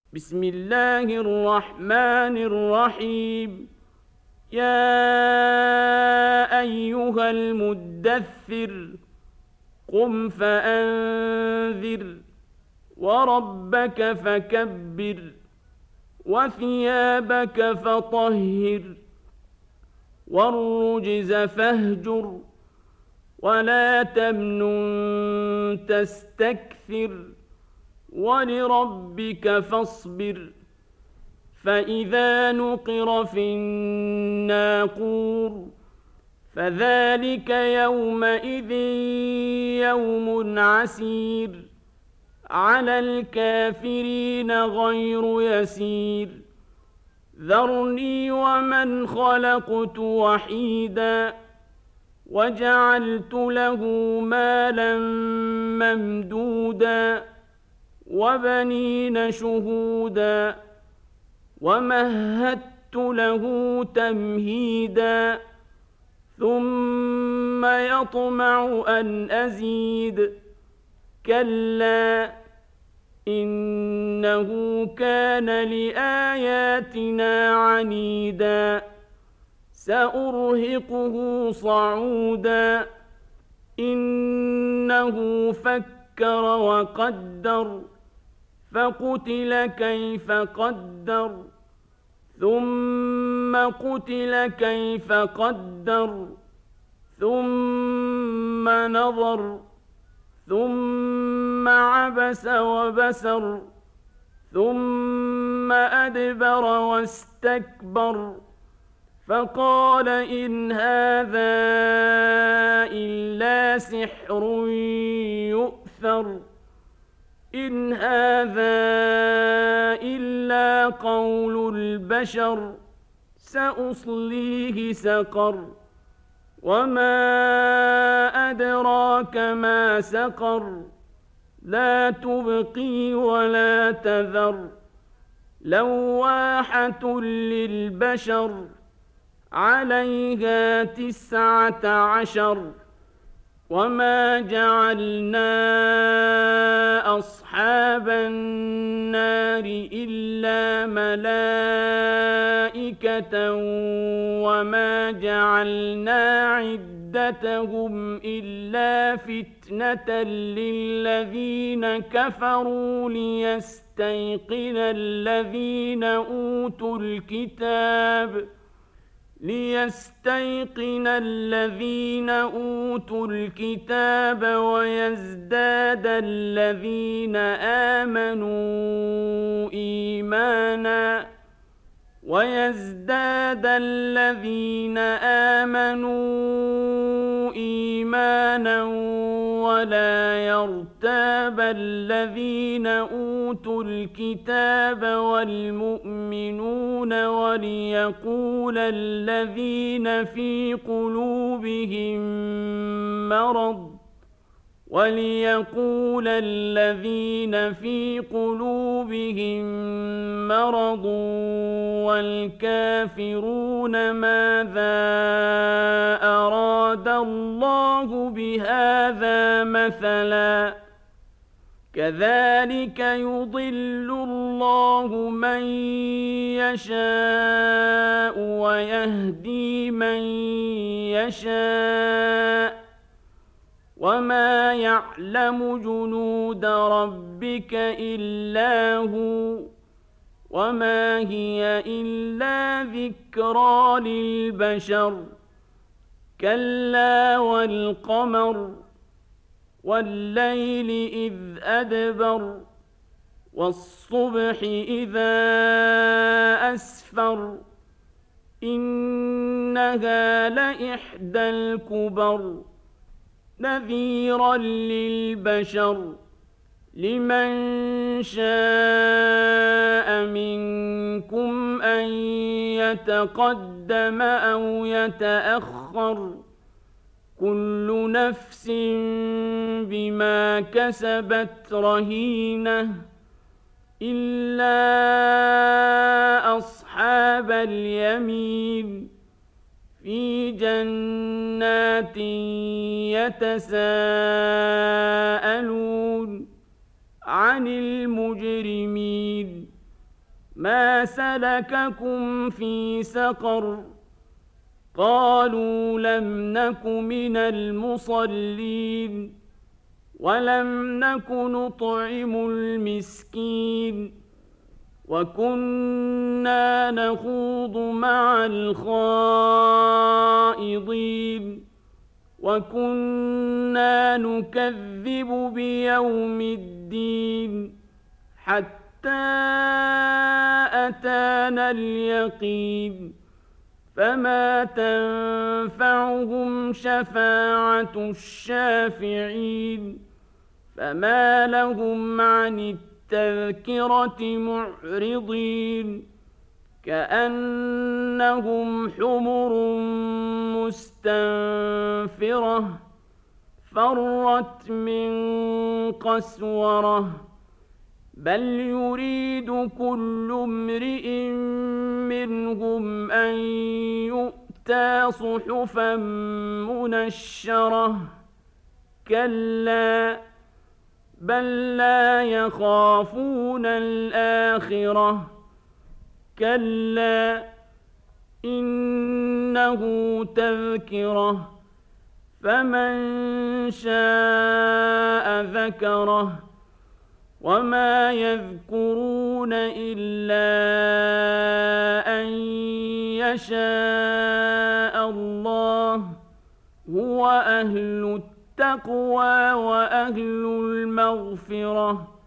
بسم الله الرحمن الرحيم. يا أيها المدثر، قم فأنذر وربك فكبر وثيابك فطهر والرجز فاهجر ولا تمنن تستكثر ولربك فاصبر. فإذا نقر في الناقور فذلك يومئذ يوم عسير، على الكافرين غير يسير. ذرني ومن خلقت وحيدا وجعلت له مالا ممدودا وبنين شهودا ومهدت له تمهيدا ثم يطمع أن أزيد. كلا إنه كان لآياتنا عنيدا سأرهقه صعودا. إنه فكر وقدر فقتل كيف قدر ثم قتل كيف قدر ثم نظر ثم عبس وبسر ثم أدبر واستكبر فقال إن هذا إلا سحر يؤثر. إن هذا إلا قول البشر سأصليه سقر. وما أدراك ما سقر. لا تبقي ولا تذر. لواحة للبشر عليها 19. وما جعلنا أصحاب النار إلا ملائكة وما جعلنا عدتهم إلا فتنة للذين كفروا ليستيقن الذين أوتوا الكتاب ويزداد الذين آمنوا إيمانا ولا يرتاب الذين أوتوا الكتاب والمؤمنون وليقول الذين في قلوبهم مرض والكافرون ماذا أراد الله بهذا مثلا. كذلك يضل الله من يشاء ويهدي من يشاء وما يعلم جنود ربك إلا هو وما هي إلا ذكرى للبشر. كلا والقمر والليل إذ أدبر والصبح إذا أسفر إنها لإحدى الكبر نذيرا للبشر لمن شاء منكم أن يتقدم أو يتأخر كل نفس بما كسبت رهينة إلا أصحاب اليمين في جنات يتساءلون عن المجرمين ما سلككم في سقر قالوا لم نك من المصلين ولم نك نطعم المسكين وكنا نخوض مع الخائضين وكنا نكذب بيوم الدين حتى أتانا اليقين فما تنفعهم شفاعة الشافعين فما لهم عن التذكرة معرضين كأنهم حمر مستنفرة فرت من قسورة بل يريد كل امرئ منهم أن يؤتى صحفا منشرة كلا بل لا يخافون الآخرة كلا إنه تذكرة فمن شاء ذكره وما يذكرون إلا أن يشاء الله هو أهل التقوى وأهل المغفرة